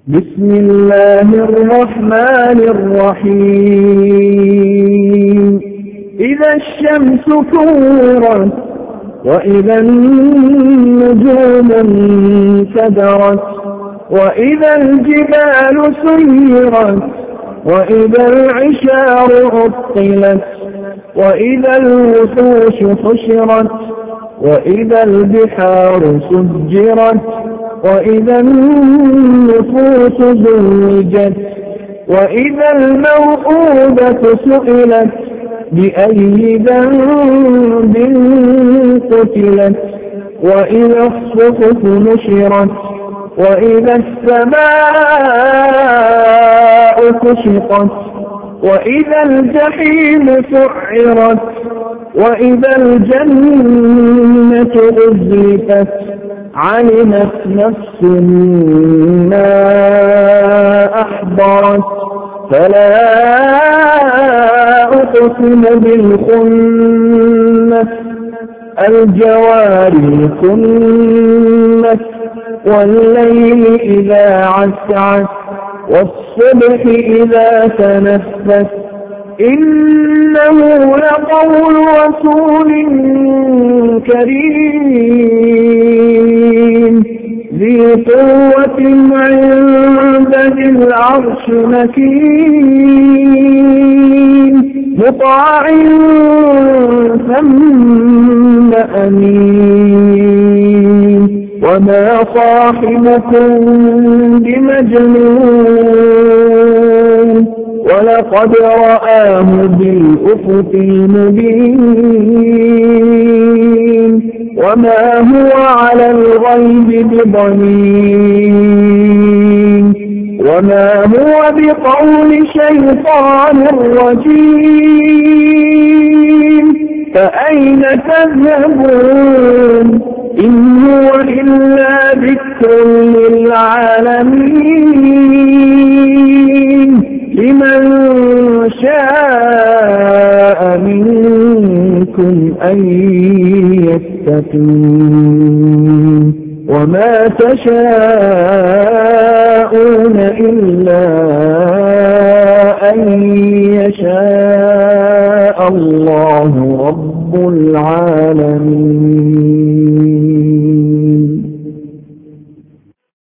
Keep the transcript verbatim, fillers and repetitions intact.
بسم الله الرحمن الرحيم إذا الشمس كورت وإذا النجوم انكدرت وإذا الجبال سيرت وإذا العشار عطلت وإذا الوحوش حشرت وإذا البحار سجرت وإذا النفوس زوجت وإذا الموءودة سئلت بأي ذنب قتلت وإذا الصحف نشرت وإذا السماء كشطت وإذا الجحيم سعرت وإذا الجنة أزلفت علمت نفس ما أحضرت فلا أقسم بالخنس الجوار الكنس والليل إذا عسعس والصبح إذا تنفس إنه لقول رسول كريم ذي قوة عند ذي العرش مكين مطاع ثم أمين وما صاحبكم بمجنون ولقد رآه بالأفق المبين وما هو على الغيب بضنين وما هو بقول شيطان رجيم فأين تذهبون إن هو إلا ذكر للعالمين لمن شاء منكم أن يستقيم وما تشاءون إلا